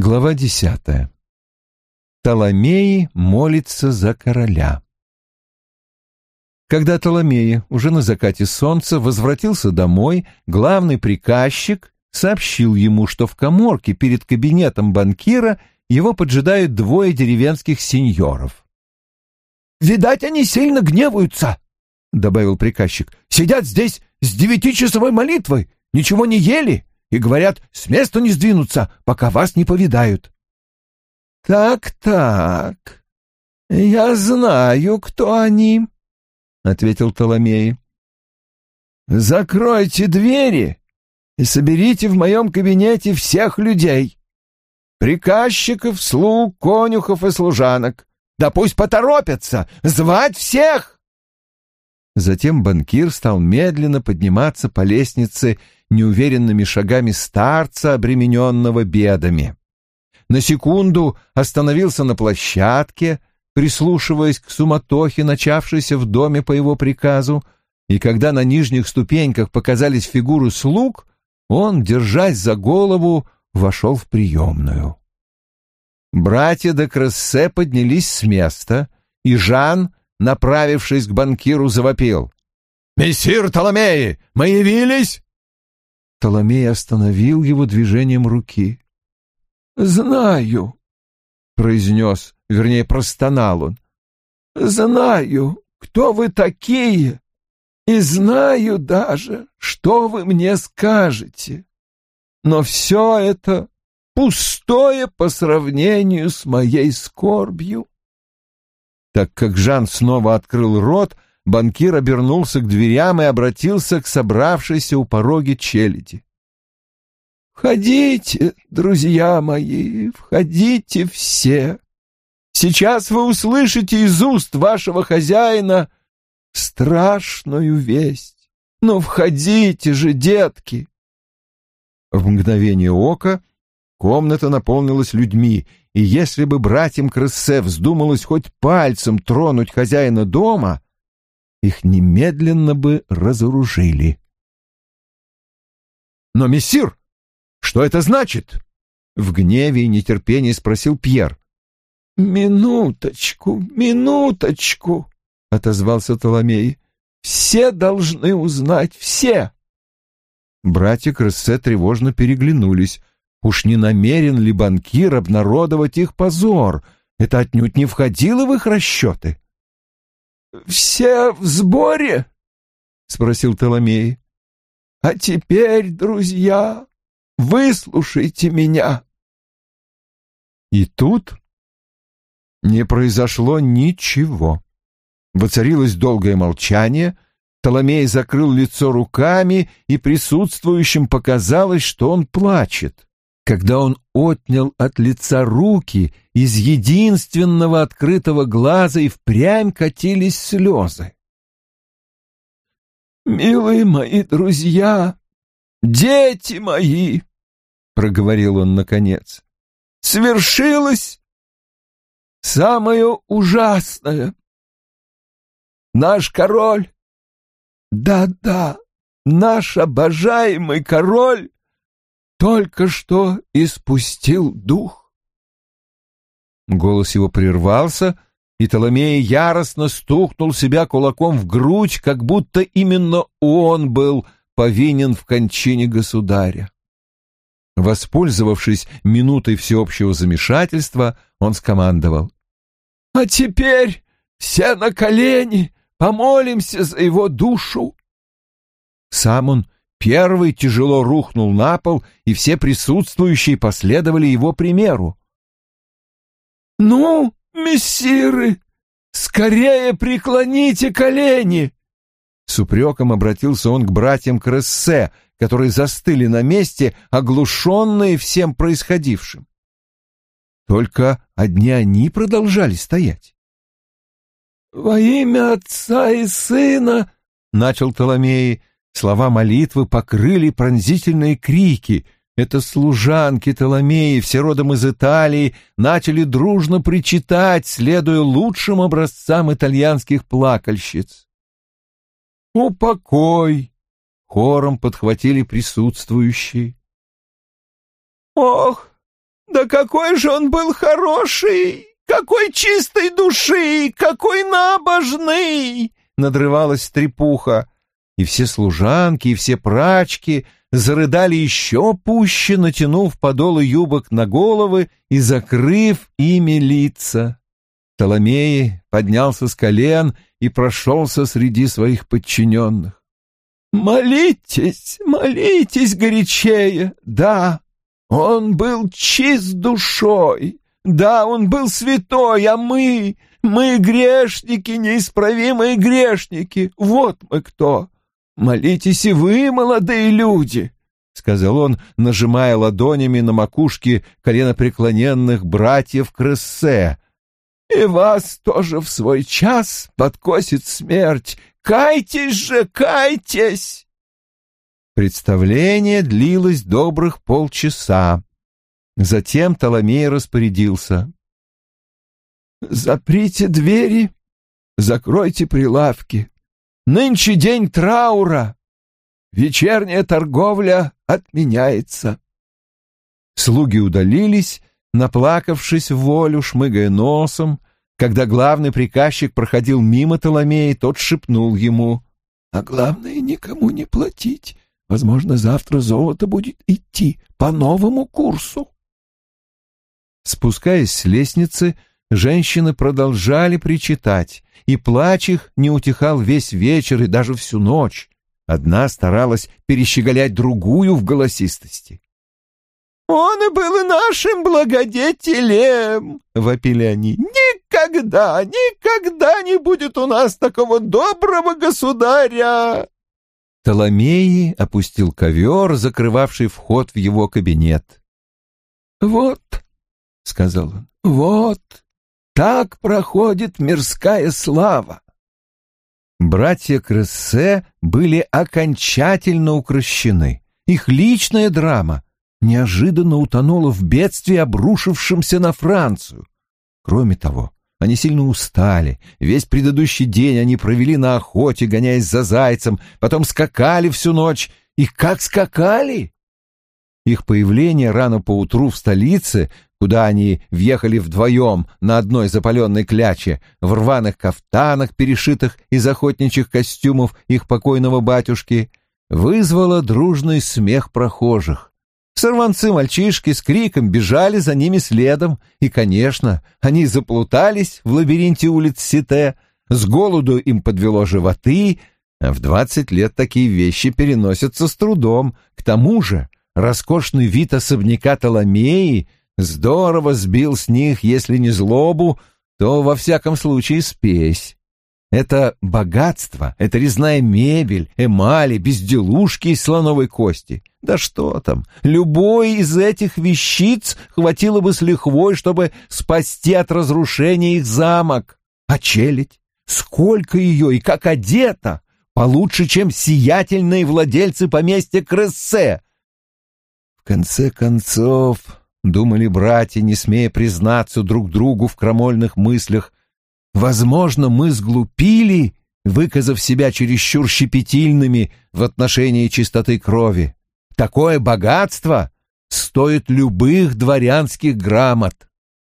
Глава 10. Толомей молится за короля. Когда Толомей уже на закате солнца возвратился домой, главный приказчик сообщил ему, что в каморке перед кабинетом банкира его поджидают двое деревенских сеньоров. «Видать, они сильно гневаются», — добавил приказчик. «Сидят здесь с 9-часовой молитвой, ничего не ели и говорят, с места не сдвинутся, пока вас не повидают». «Так, я знаю, кто они», — ответил Толомей. «Закройте двери и соберите в моем кабинете всех людей, приказчиков, слуг, конюхов и служанок. Да пусть поторопятся, звать всех!» Затем банкир стал медленно подниматься по лестнице неуверенными шагами старца, обремененного бедами. На секунду остановился на площадке, прислушиваясь к суматохе, начавшейся в доме по его приказу, и когда на нижних ступеньках показались фигуры слуг, он, держась за голову, вошел в приемную. Братья де Крессе поднялись с места, и Жан, направившись к банкиру, завопил: «Мессир Толомей, мы явились!» Толомей остановил его движением руки. «Знаю», — произнес, вернее, простонал он, — «знаю, кто вы такие, и знаю даже, что вы мне скажете. Но все это пустое по сравнению с моей скорбью». Так как Жан снова открыл рот, банкир обернулся к дверям и обратился к собравшейся у порога челяди. «Входите, друзья мои, входите все. Сейчас вы услышите из уст вашего хозяина страшную весть. Ну, входите же, детки!» В мгновение ока комната наполнилась людьми, и если бы братьям Крессе вздумалось хоть пальцем тронуть хозяина дома, их немедленно бы разоружили. «Но, мессир, что это значит?» — в гневе и нетерпении спросил Пьер. «Минуточку, минуточку», — отозвался Толомей. «Все должны узнать, все». Братья Крессе тревожно переглянулись. Уж не намерен ли банкир обнародовать их позор? Это отнюдь не входило в их расчеты. «Все в сборе?» — спросил Толомей. «А теперь, друзья, выслушайте меня». И тут не произошло ничего. Воцарилось долгое молчание. Толомей закрыл лицо руками, и присутствующим показалось, что он плачет. Когда он отнял от лица руки, из единственного открытого глаза и впрямь катились слезы. «Милые мои друзья, дети мои!» — проговорил он наконец. «Свершилось самое ужасное. Наш король, да-да, наш обожаемый король, только что испустил дух». Голос его прервался, и Толомей яростно стукнул себя кулаком в грудь, как будто именно он был повинен в кончине государя. Воспользовавшись минутой всеобщего замешательства, он скомандовал: «А теперь все на колени, помолимся за его душу». Сам он первый тяжело рухнул на пол, и все присутствующие последовали его примеру. «Ну, мессиры, скорее преклоните колени!» С упреком обратился он к братьям Крессе, которые застыли на месте, оглушенные всем происходившим. Только одни они продолжали стоять. «Во имя Отца и Сына», — начал Толомей. Слова молитвы покрыли пронзительные крики. Это служанки Толомеи, все родом из Италии, начали дружно причитать, следуя лучшим образцам итальянских плакальщиц. «Упокой!» — хором подхватили присутствующие. «Ох, Да какой же он был хороший! Какой чистой души! Какой набожный!» Надрывалась стрепуха. И все служанки, и все прачки зарыдали еще пуще, натянув подолы юбок на головы и закрыв ими лица. Толомей поднялся с колен и прошелся среди своих подчиненных. «Молитесь, молитесь горячее! Да, он был чист душой, да, он был святой, а мы грешники, неисправимые грешники, вот мы кто! Молитесь и вы, молодые люди!» — сказал он, нажимая ладонями на макушки коленопреклоненных братьев Крессе. «И вас тоже в свой час подкосит смерть! Кайтесь же, кайтесь!» Представление длилось добрых полчаса. Затем Толомей распорядился: «Заприте двери, закройте прилавки. Нынче день траура. Вечерняя торговля отменяется». Слуги удалились, наплакавшись в волю, шмыгая носом. Когда главный приказчик проходил мимо Толомея, тот шепнул ему: «А главное, никому не платить. Возможно, завтра золото будет идти по новому курсу». Спускаясь с лестницы, женщины продолжали причитать, и плач их не утихал весь вечер и даже всю ночь. Одна старалась перещеголять другую в голосистости. «Он и был нашим благодетелем!» — вопили они. «Никогда, никогда не будет у нас такого доброго государя!» Толомей опустил ковер, закрывавший вход в его кабинет. «Вот», — сказал он, — «вот, так проходит мирская слава». Братья Крессе были окончательно укрощены. Их личная драма неожиданно утонула в бедствии, обрушившемся на Францию. Кроме того, они сильно устали. Весь предыдущий день они провели на охоте, гоняясь за зайцем, потом скакали всю ночь. И как скакали! Их появление рано поутру в столице, куда они въехали вдвоем на одной запаленной кляче, в рваных кафтанах, перешитых из охотничьих костюмов их покойного батюшки, вызвало дружный смех прохожих. Сорванцы-мальчишки с криком бежали за ними следом, и, конечно, они заплутались в лабиринте улиц Сите, с голоду им подвело животы, а в 20 лет такие вещи переносятся с трудом. К тому же роскошный вид особняка Толомеи здорово сбил с них, если не злобу, то, во всяком случае, спесь. Это богатство, это резная мебель, эмали, безделушки из слоновой кости. Да что там, любой из этих вещиц хватило бы с лихвой, чтобы спасти от разрушения их замок. А челядь, сколько ее и как одета, получше, чем сиятельные владельцы поместья Крессе. В конце концов, думали братья, не смея признаться друг другу в крамольных мыслях, возможно, мы сглупили, выказав себя чересчур щепетильными в отношении чистоты крови. Такое богатство стоит любых дворянских грамот.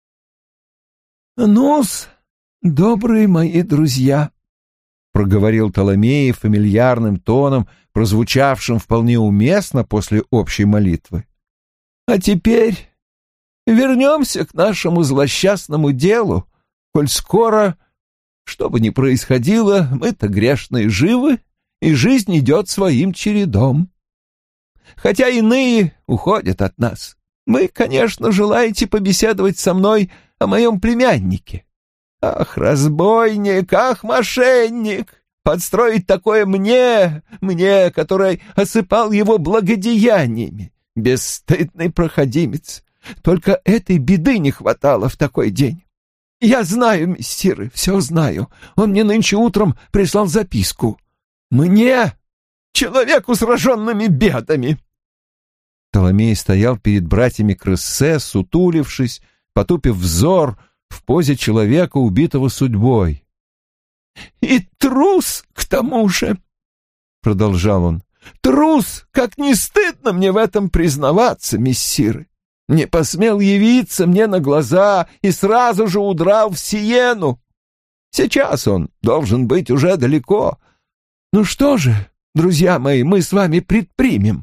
«Ну-с, добрые мои друзья», — проговорил Толомей фамильярным тоном, прозвучавшим вполне уместно после общей молитвы. «А теперь вернемся к нашему злосчастному делу. Коль скоро, что бы ни происходило, мы-то грешные живы, и жизнь идет своим чередом. Хотя иные уходят от нас. Вы, конечно, желаете побеседовать со мной о моем племяннике. Ах, разбойник, ах, мошенник! Подстроить такое мне, который осыпал его благодеяниями. Бесстыдный проходимец. Только этой беды не хватало в такой день. Я знаю, мессиры, все знаю. Он мне нынче утром прислал записку. Мне, человеку с сраженными бедами. Толомей стоял перед братьями Крессе, сутулившись, потупив взор в позе человека, убитого судьбой. «И трус, к тому же!» — продолжал он. «Трус! Как не стыдно мне в этом признаваться, мессиры! не посмел явиться мне на глаза и сразу же удрал в Сиену. Сейчас он должен быть уже далеко. Ну что же, друзья мои, мы с вами предпримем?»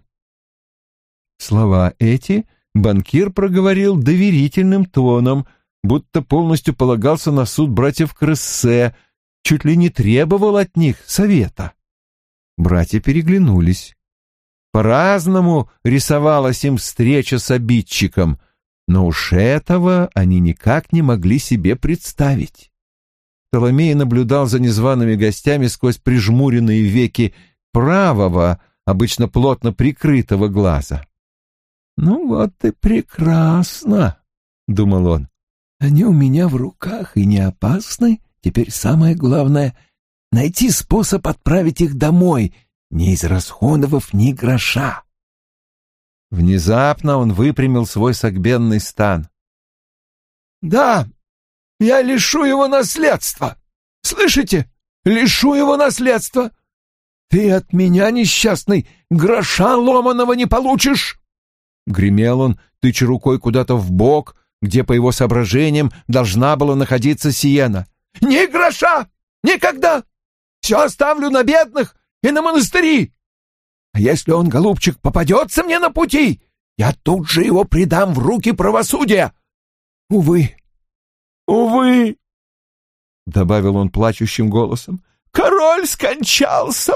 Слова эти банкир проговорил доверительным тоном, будто полностью полагался на суд братьев Крессе, чуть ли не требовал от них совета. Братья переглянулись. По-разному рисовалась им встреча с обидчиком, но уж этого они никак не могли себе представить. Птоломей наблюдал за незваными гостями сквозь прижмуренные веки правого, обычно плотно прикрытого глаза. «Ну вот и прекрасно», — думал он. «Они у меня в руках и не опасны. Теперь самое главное — найти способ отправить их домой, не израсходовав ни гроша». Внезапно он выпрямил свой согбенный стан. «Да, я лишу его наследства. Слышите? Лишу его наследства. Ты от меня, несчастный, гроша ломаного не получишь!» Гремел он, тыча рукой куда-то вбок, где, по его соображениям, должна была находиться Сиена. «Ни гроша! Никогда! Все оставлю на бедных и на монастыри! А если он, голубчик, попадется мне на пути, я тут же его предам в руки правосудия! Увы, увы!» — добавил он плачущим голосом. «Король скончался!»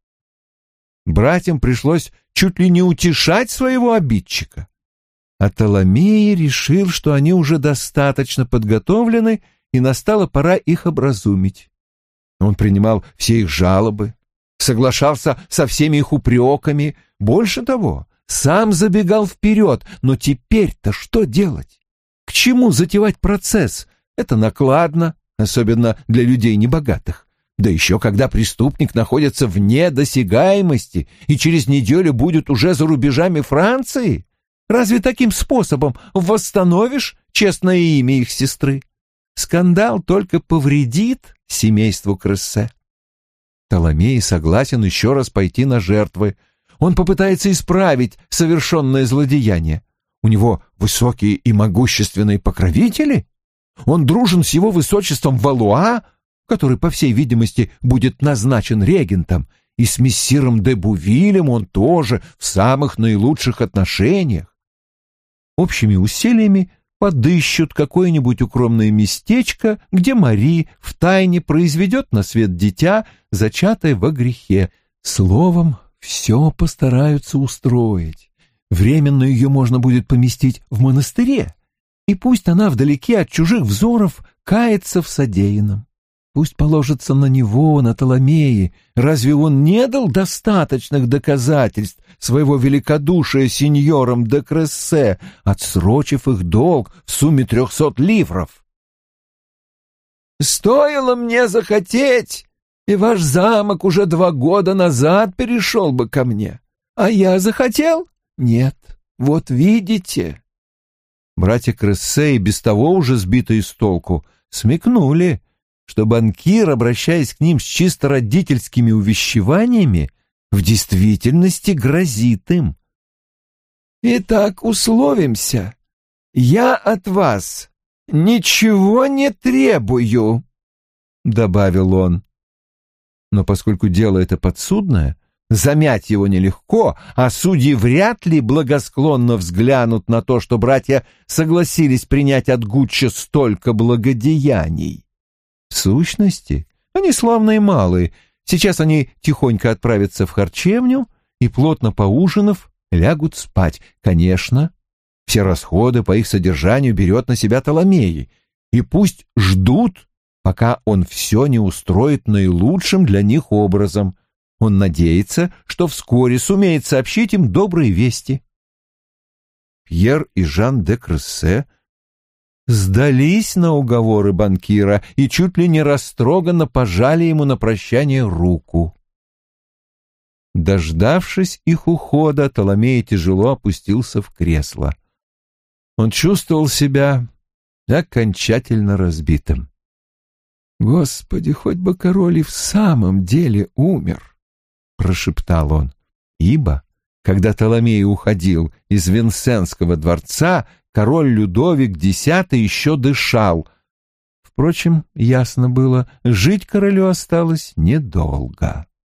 Братьям пришлось чуть ли не утешать своего обидчика. А Птоломей решил, что они уже достаточно подготовлены, и настала пора их образумить. Он принимал все их жалобы, соглашался со всеми их упреками, больше того, сам забегал вперед, но теперь-то что делать? К чему затевать процесс? Это накладно, особенно для людей небогатых. Да еще когда преступник находится вне досягаемости и через неделю будет уже за рубежами Франции. Разве таким способом восстановишь честное имя их сестры? Скандал только повредит семейству Крессе. Птоломей согласен еще раз пойти на жертвы. Он попытается исправить совершенное злодеяние. У него высокие и могущественные покровители. Он дружен с его высочеством Валуа, который, по всей видимости, будет назначен регентом, и с мессиром де Бувилем он тоже в самых наилучших отношениях. Общими усилиями подыщут какое-нибудь укромное местечко, где Мари втайне произведет на свет дитя, зачатое во грехе. Словом, все постараются устроить. Временно ее можно будет поместить в монастыре, и пусть она вдалеке от чужих взоров кается в содеянном. Пусть положится на него, на Птоломея. Разве он не дал достаточных доказательств своего великодушия сеньорам де Крессе, отсрочив их долг в сумме 300 ливров? «Стоило мне захотеть, и ваш замок уже 2 года назад перешел бы ко мне. А я захотел? Нет. Вот видите». Братья Крессе, и без того уже сбитые с толку, смекнули, что банкир, обращаясь к ним с чисто родительскими увещеваниями, в действительности грозит им. «Итак, условимся. Я от вас ничего не требую», — добавил он. Но поскольку дело это подсудное, замять его нелегко, а судьи вряд ли благосклонно взглянут на то, что братья согласились принять от Гуччо столько благодеяний. В сущности, они славные малые. Сейчас они тихонько отправятся в харчевню и, плотно поужинав, лягут спать. Конечно, все расходы по их содержанию берет на себя Птоломей, и пусть ждут, пока он все не устроит наилучшим для них образом. Он надеется, что вскоре сумеет сообщить им добрые вести. Пьер и Жан де Крессе сдались на уговоры банкира и чуть ли не растроганно пожали ему на прощание руку. Дождавшись их ухода, Птоломей тяжело опустился в кресло. Он чувствовал себя окончательно разбитым. «Господи, хоть бы король и в самом деле умер!» — прошептал он, ибо, когда Птоломей уходил из Винсенского дворца, король Людовик X еще дышал. Впрочем, ясно было, жить королю осталось недолго.